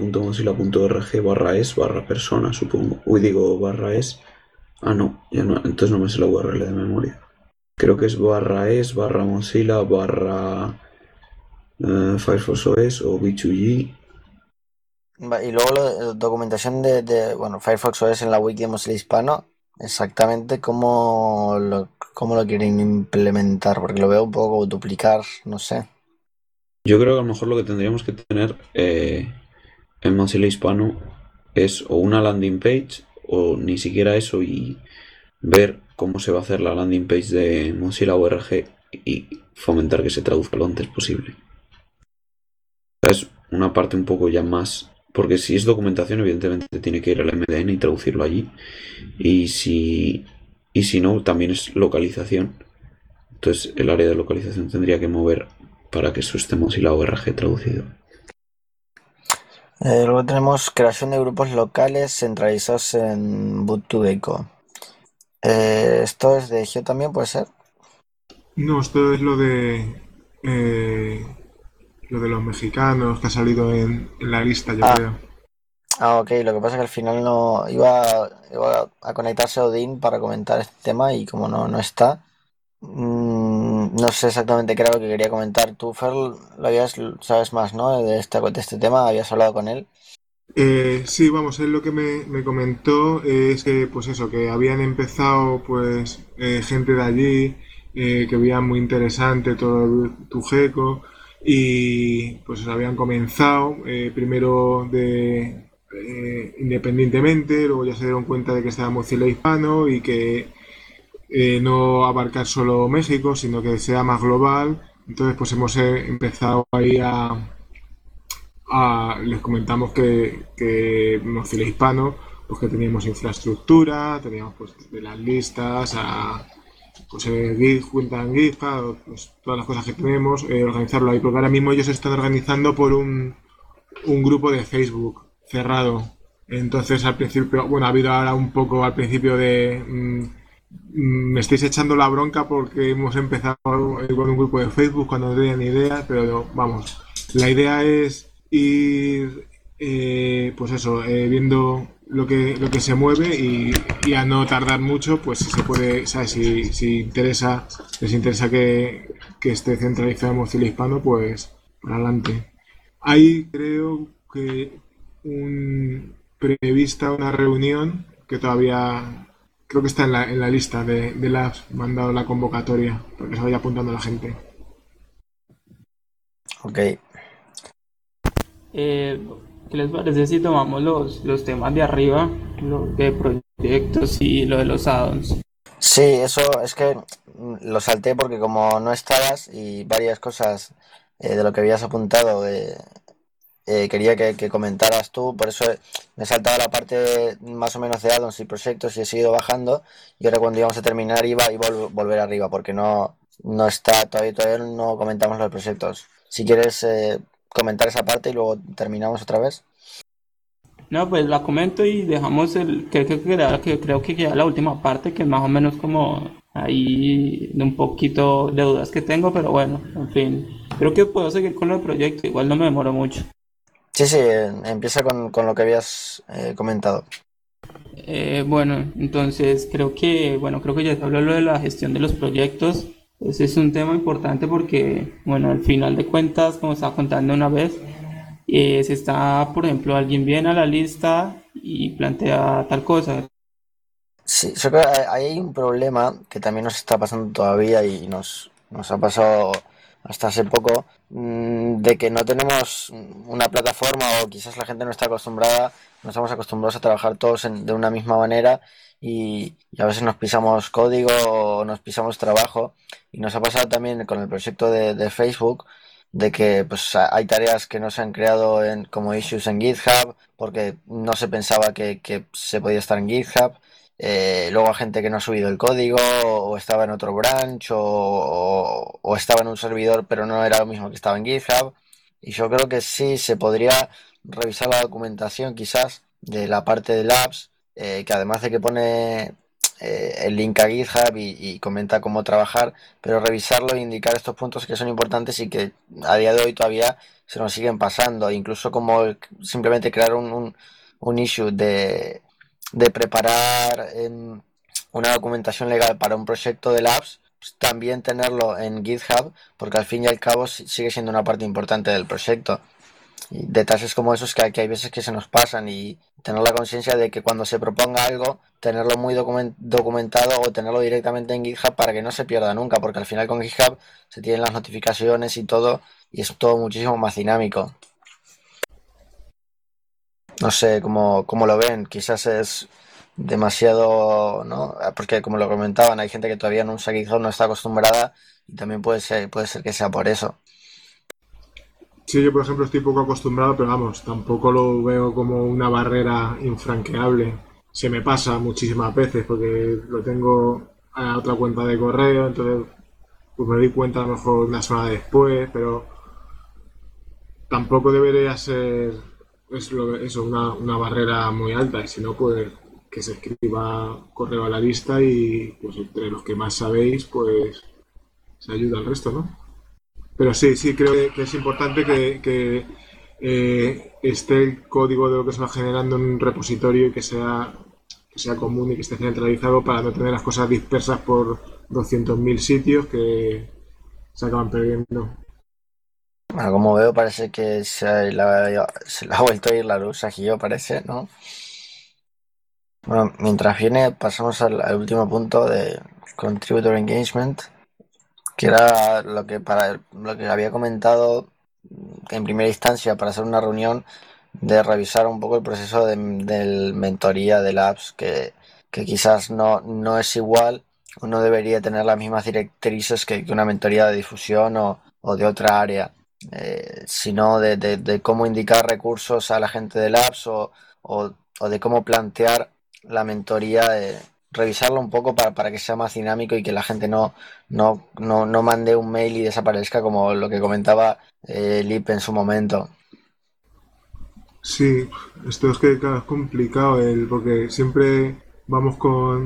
Speaker 4: developer.mozilla.org/es/persona, supongo. Uy, digo /es. Ah, no, ya no, entonces no me sé la URL de memoria. Creo que es /es/mozilla/ Firefox OS o B2G.
Speaker 1: Y luego documentación de Firefox OS en la wiki de Mozilla Hispano, exactamente cómo lo quieren implementar, porque lo veo un poco duplicar, no sé.
Speaker 4: Yo creo que a lo mejor lo que tendríamos que tener en Mozilla Hispano es o una landing page o ni siquiera eso y ver cómo se va a hacer la landing page de Mozilla ORG y fomentar que se traduzca lo antes posible. Es una parte un poco ya más... Porque si es documentación, evidentemente tiene que ir al MDN y traducirlo allí. Y si no, también es localización. Entonces el área de localización tendría que mover para que eso esté Mozilla ORG traducido.
Speaker 1: Luego tenemos creación de grupos locales centralizados en Ubuntu Eco. Esto es de Geo también, puede ser.
Speaker 3: No, esto es lo de los mexicanos que ha salido en la lista, yo creo.
Speaker 1: Ok, lo que pasa es que al final no iba a conectarse Odín para comentar este tema y como no está, no sé exactamente qué era lo que quería comentar. Tú, Fer, sabes más, ¿no? De este tema, habías hablado con él.
Speaker 3: Sí, vamos, él lo que me comentó es que, pues eso, que habían empezado, pues, gente de allí, que veían muy interesante todo el Tujeco, y pues habían comenzado, primero independientemente, luego ya se dieron cuenta de que estaba Mozilla Hispano y que no abarcar solo México, sino que sea más global. Entonces, pues hemos empezado ahí les comentamos que Mozilla Hispano, pues que teníamos infraestructura, teníamos pues de las listas a pues Git, cuenta en GitHub, pues todas las cosas que tenemos, organizarlo ahí, porque ahora mismo ellos se están organizando por un grupo de Facebook cerrado. Entonces al principio, bueno, ha habido ahora un poco al principio de me estáis echando la bronca porque hemos empezado con un grupo de Facebook cuando no tenía ni idea, pero vamos, la idea es ir pues eso, viendo lo que se mueve y a no tardar mucho, pues si se puede, ¿sabes? Si les interesa que esté centralizado en Mozilla Hispano, pues para adelante. Hay creo que prevista una reunión que todavía creo que está en la lista de labs, me han dado la convocatoria para que se vaya apuntando la gente.
Speaker 1: Ok.
Speaker 2: ¿Qué les parece si tomamos los temas de arriba, lo de proyectos y lo de los add-ons?
Speaker 1: Sí, eso es que lo salté porque como no estabas y varias cosas de lo que habías apuntado quería que comentaras tú, por eso me he saltado la parte más o menos de addons y proyectos y he seguido bajando, y ahora cuando íbamos a terminar iba a volver arriba, porque no está, todavía no comentamos los proyectos. Si quieres comentar esa parte y luego terminamos otra vez.
Speaker 2: No, pues la comento y dejamos creo que queda la última parte, que es más o menos como ahí de un poquito de dudas que tengo, pero bueno, en fin. Creo que puedo seguir con el proyecto, igual no me demoro mucho.
Speaker 1: Sí, sí, empieza con lo que habías comentado.
Speaker 2: Bueno, entonces creo que ya te habló lo de la gestión de los proyectos. Ese es un tema importante porque, bueno, al final de cuentas, como estaba contando una vez, si está, por ejemplo, alguien viene a la lista y plantea tal cosa.
Speaker 1: Sí, yo creo que hay un problema que también nos está pasando todavía y nos ha pasado hasta hace poco, de que no tenemos una plataforma o quizás la gente no está acostumbrada, no estamos acostumbrados a trabajar todos de una misma manera y a veces nos pisamos código o nos pisamos trabajo, y nos ha pasado también con el proyecto de Facebook, de que pues hay tareas que no se han creado como issues en GitHub porque no se pensaba que se podía estar en GitHub. Luego hay gente que no ha subido el código o estaba en otro branch o estaba en un servidor pero no era lo mismo que estaba en GitHub. Y yo creo que sí se podría revisar la documentación quizás de la parte de Labs, que además de que pone el link a GitHub y comenta cómo trabajar, pero revisarlo e indicar estos puntos que son importantes y que a día de hoy todavía se nos siguen pasando, incluso como simplemente crear un issue de preparar una documentación legal para un proyecto de Labs, pues también tenerlo en GitHub, porque al fin y al cabo sigue siendo una parte importante del proyecto. Y detalles como esos que hay veces que se nos pasan, y tener la conciencia de que cuando se proponga algo, tenerlo muy documentado o tenerlo directamente en GitHub para que no se pierda nunca, porque al final con GitHub se tienen las notificaciones y todo, y es todo muchísimo más dinámico. No sé cómo lo ven, quizás es demasiado, ¿no? Porque como lo comentaban, hay gente que todavía no usa GitHub, no está acostumbrada, y también puede ser que sea por eso.
Speaker 3: Sí, yo por ejemplo estoy poco acostumbrado, pero vamos, tampoco lo veo como una barrera infranqueable. Se me pasa muchísimas veces porque lo tengo a otra cuenta de correo, entonces pues me doy cuenta a lo mejor una semana después, pero tampoco debería ser eso, una barrera muy alta, y si no, pues que se escriba correo a la lista y pues entre los que más sabéis, pues se ayuda al resto, ¿no? Pero sí, sí, creo que es importante que esté el código de lo que se va generando en un repositorio y que sea común y que esté centralizado para no tener las cosas dispersas por 200.000 sitios que se acaban perdiendo.
Speaker 1: Bueno, como veo, parece que se le ha vuelto a ir la luz a Gio, parece, ¿no? Bueno, mientras viene, pasamos al último punto de Contributor Engagement, que era lo que había comentado en primera instancia para hacer una reunión, de revisar un poco el proceso del mentoría de Labs, que quizás no es igual o no debería tener las mismas directrices que una mentoría de difusión o de otra área, sino de cómo indicar recursos a la gente de Labs o de cómo plantear la mentoría, revisarlo un poco para que sea más dinámico y que la gente no mande un mail y desaparezca, como lo que comentaba Lip en su momento.
Speaker 3: Sí, esto es que claro, es complicado porque siempre vamos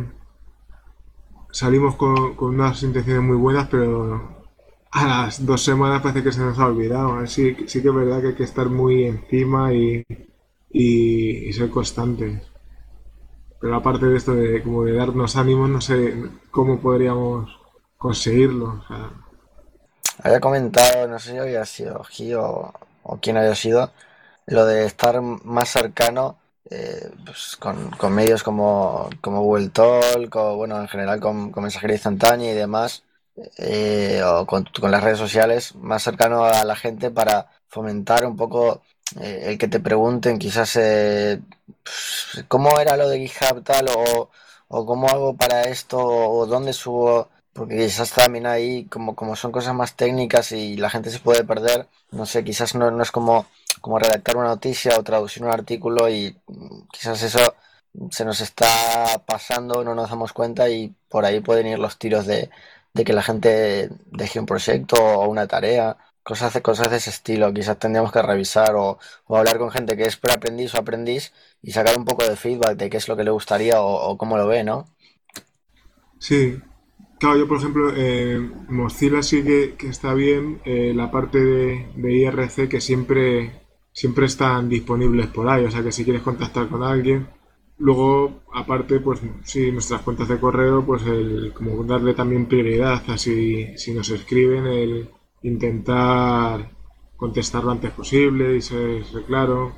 Speaker 3: salimos con unas intenciones muy buenas, pero a las 2 semanas parece que se nos ha olvidado. Sí, sí que es verdad que hay que estar muy encima y ser constantes. Pero aparte de esto de como de darnos ánimos, no sé cómo podríamos conseguirlo. O sea,
Speaker 1: Había comentado, no sé si había sido Gio o quién había sido, lo de estar más cercano, pues con medios como Google Talk, o bueno, en general con mensajería instantánea y demás, o con las redes sociales, más cercano a la gente para fomentar un poco, el que te pregunten quizás, pues, cómo era lo de GitHub tal, o cómo hago para esto, o dónde subo, porque quizás también ahí, como son cosas más técnicas y la gente se puede perder, no sé, quizás no es como como redactar una noticia o traducir un artículo y quizás eso se nos está pasando, no nos damos cuenta y por ahí pueden ir los tiros de que la gente deje un proyecto o una tarea, cosas de ese estilo. Quizás tendríamos que revisar o hablar con gente que es preaprendiz o aprendiz y sacar un poco de feedback de qué es lo que le gustaría o cómo lo ve, ¿no?
Speaker 3: Sí, claro, yo por ejemplo, Mozilla sí que está bien, la parte de IRC que siempre están disponibles por ahí, o sea que si quieres contactar con alguien, luego aparte pues sí, nuestras cuentas de correo, pues como darle también prioridad, así si nos escriben, el intentar contestar lo antes posible y ser claro.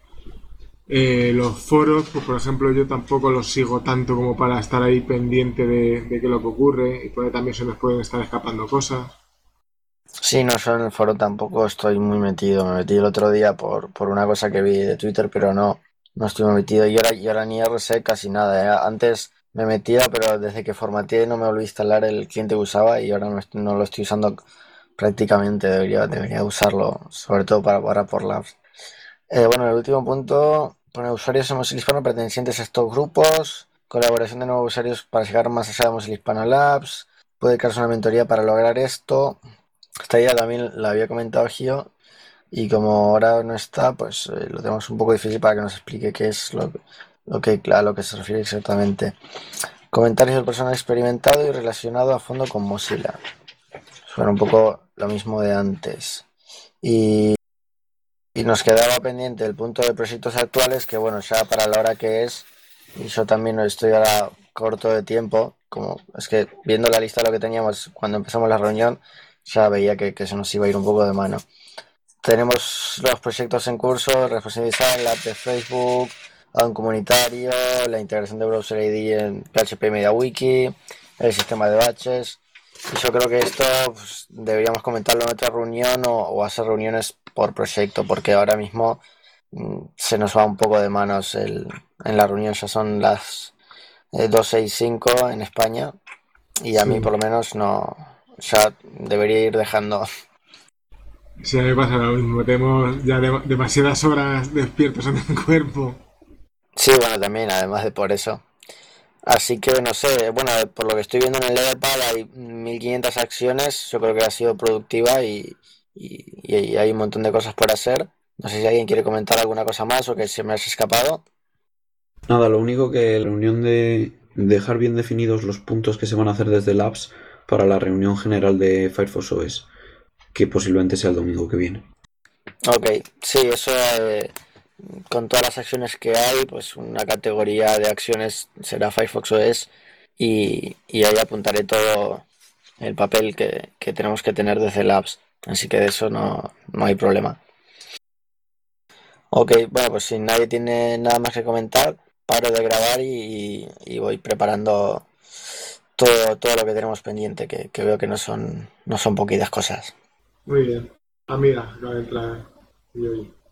Speaker 3: Los foros, pues por ejemplo, yo tampoco los sigo tanto como para estar ahí pendiente de qué es lo que ocurre y por ahí también se nos pueden estar escapando cosas.
Speaker 1: Sí, no, yo en el foro tampoco estoy muy metido. Me metí el otro día por una cosa que vi de Twitter, pero no estoy muy metido. Y ahora ni RC casi nada, ¿eh? Antes me metía, pero desde que formateé no me volví a instalar el cliente que usaba y ahora no lo estoy usando prácticamente. Debería usarlo, sobre todo para por labs. Bueno, el último punto pone usuarios de Mozilla Hispano pertenecientes a estos grupos, colaboración de nuevos usuarios para llegar más allá de Mozilla Hispano Labs, puede crearse una mentoría para lograr esto. Esta idea también la había comentado Gio y como ahora no está, pues lo tenemos un poco difícil para que nos explique qué es a lo que se refiere exactamente. Comentarios del personal experimentado y relacionado a fondo con Mozilla. Suena un poco lo mismo de antes. Y nos quedaba pendiente el punto de proyectos actuales, que bueno, ya para la hora que es, y yo también no estoy ahora corto de tiempo, como es que viendo la lista de lo que teníamos cuando empezamos la reunión, ya veía que se nos iba a ir un poco de mano. Tenemos los proyectos en curso, responsabilizar la app de Facebook, un comunitario, la integración de Browser ID en PHP MediaWiki, el sistema de batches. Y yo creo que esto pues, deberíamos comentarlo en otra reunión o hacer reuniones por proyecto, porque ahora mismo se nos va un poco de manos en la reunión, ya son las 12:05 en España y a mí
Speaker 3: Sí,
Speaker 1: por lo menos no, ya debería ir dejando.
Speaker 3: sí, a mí me pasa lo mismo, tenemos ya demasiadas horas despiertos en el cuerpo.
Speaker 1: Sí, bueno, también, además de por eso. Así que no sé, bueno, por lo que estoy viendo en el Levelpad hay 1500 acciones, yo creo que ha sido productiva y hay un montón de cosas por hacer. No sé si alguien quiere comentar alguna cosa más o que se me haya escapado.
Speaker 4: Nada, lo único que la reunión de dejar bien definidos los puntos que se van a hacer desde Labs para la reunión general de Firefox OS, que posiblemente sea el domingo que viene.
Speaker 1: Ok, sí, eso con todas las acciones que hay, pues una categoría de acciones será Firefox OS y ahí apuntaré todo el papel que tenemos que tener desde Labs. Así que de eso no hay problema. Ok, bueno, pues si nadie tiene nada más que comentar, paro de grabar y voy preparando todo lo que tenemos pendiente, que veo que no son poquitas cosas.
Speaker 3: Muy bien. Ah, mira, acaba de entrar.